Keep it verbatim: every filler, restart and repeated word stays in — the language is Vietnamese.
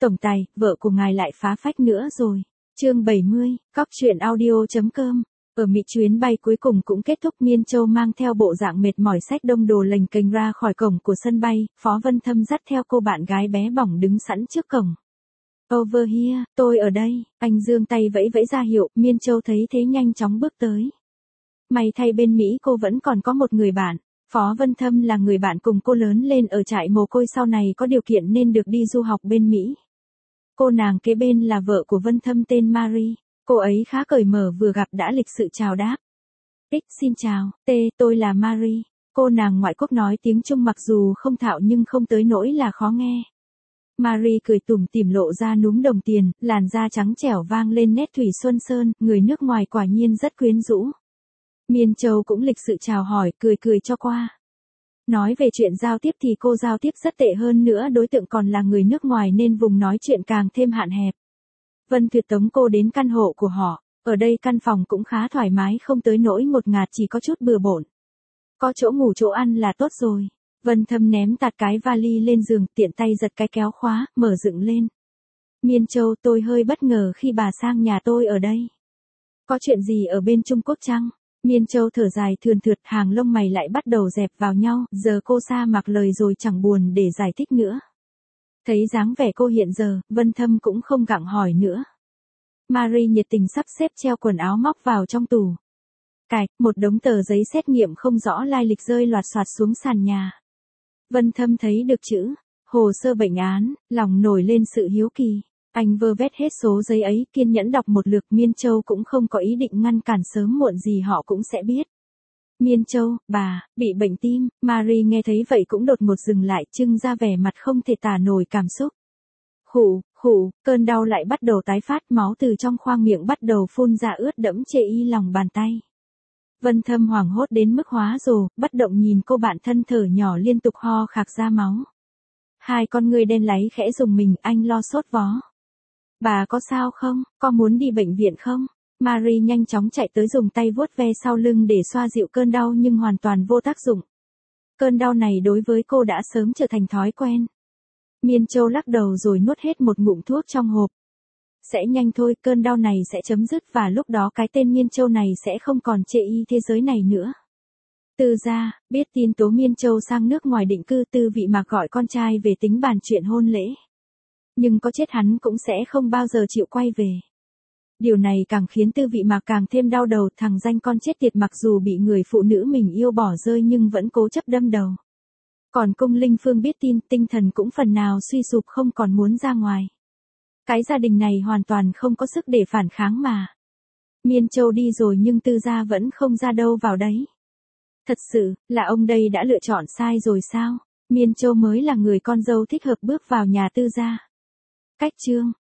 Tổng tài, vợ của ngài lại phá phách nữa rồi. Chương bảy mươi, cóc truyện audio chấm com. Ở Mỹ chuyến bay cuối cùng cũng kết thúc, Miên Châu mang theo bộ dạng mệt mỏi xách đông đồ lềnh kềnh ra khỏi cổng của sân bay, Phó Vân Thâm dắt theo cô bạn gái bé bỏng đứng sẵn trước cổng. Over here, tôi ở đây, anh giương tay vẫy vẫy ra hiệu, Miên Châu thấy thế nhanh chóng bước tới. May thay bên Mỹ cô vẫn còn có một người bạn. Phó Vân Thâm là người bạn cùng cô lớn lên ở trại mồ côi, sau này có điều kiện nên được đi du học bên Mỹ. Cô nàng kế bên là vợ của Vân Thâm tên Marie. Cô ấy khá cởi mở, vừa gặp đã lịch sự chào đáp. X xin chào, T tôi là Marie. Cô nàng ngoại quốc nói tiếng Trung mặc dù không thạo nhưng không tới nỗi là khó nghe. Marie cười tủm tỉm lộ ra núm đồng tiền, làn da trắng trẻo vang lên nét thủy xuân sơn, người nước ngoài quả nhiên rất quyến rũ. Miên Châu cũng lịch sự chào hỏi, cười cười cho qua. Nói về chuyện giao tiếp thì cô giao tiếp rất tệ, hơn nữa đối tượng còn là người nước ngoài nên vùng nói chuyện càng thêm hạn hẹp. Vân Tuyệt tống cô đến căn hộ của họ, ở đây căn phòng cũng khá thoải mái, không tới nỗi ngột ngạt, chỉ có chút bừa bộn. Có chỗ ngủ chỗ ăn là tốt rồi. Vân Thâm ném tạt cái vali lên giường, tiện tay giật cái kéo khóa, mở dựng lên. Miên Châu, tôi hơi bất ngờ khi bà sang nhà tôi ở đây. Có chuyện gì ở bên Trung Quốc chăng? Miên Châu thở dài thườn thượt, hàng lông mày lại bắt đầu dẹp vào nhau, giờ cô sa mặc lời rồi chẳng buồn để giải thích nữa. Thấy dáng vẻ cô hiện giờ, Vân Thâm cũng không gặng hỏi nữa. Marie nhiệt tình sắp xếp treo quần áo móc vào trong tủ. Cạch, một đống tờ giấy xét nghiệm không rõ lai lịch rơi loạt soạt xuống sàn nhà. Vân Thâm thấy được chữ hồ sơ bệnh án, lòng nổi lên sự hiếu kỳ. Anh vơ vét hết số giấy ấy, kiên nhẫn đọc một lượt. Miên Châu cũng không có ý định ngăn cản, sớm muộn gì họ cũng sẽ biết. Miên Châu, bà, bị bệnh tim. Marie nghe thấy vậy cũng đột ngột dừng lại, trưng ra vẻ mặt không thể tả nổi cảm xúc. Khụ, khụ, cơn đau lại bắt đầu tái phát, máu từ trong khoang miệng bắt đầu phun ra ướt đẫm chê y lòng bàn tay. Vân Thâm hoảng hốt đến mức hóa rồ, bất động nhìn cô bạn thân thở nhỏ liên tục ho khạc ra máu. Hai con người đen láy khẽ rùng mình, anh lo sốt vó. Bà có sao không, có muốn đi bệnh viện không? Marie nhanh chóng chạy tới dùng tay vuốt ve sau lưng để xoa dịu cơn đau nhưng hoàn toàn vô tác dụng. Cơn đau này đối với cô đã sớm trở thành thói quen. Miên Châu lắc đầu rồi nuốt hết một ngụm thuốc trong hộp. Sẽ nhanh thôi, cơn đau này sẽ chấm dứt và lúc đó cái tên Miên Châu này sẽ không còn chê y thế giới này nữa. Tư gia, biết tin tố Miên Châu sang nước ngoài định cư, Tư Vị Mạc gọi con trai về tính bàn chuyện hôn lễ. Nhưng có chết hắn cũng sẽ không bao giờ chịu quay về. Điều này càng khiến Tư Vị Mạc càng thêm đau đầu, thằng danh con chết tiệt mặc dù bị người phụ nữ mình yêu bỏ rơi nhưng vẫn cố chấp đâm đầu. Còn Cung Linh Phương biết tin, tinh thần cũng phần nào suy sụp, không còn muốn ra ngoài. Cái gia đình này hoàn toàn không có sức để phản kháng mà. Miên Châu đi rồi nhưng Tư gia vẫn không ra đâu vào đấy. Thật sự, là ông đây đã lựa chọn sai rồi sao? Miên Châu mới là người con dâu thích hợp bước vào nhà Tư gia. Cách chương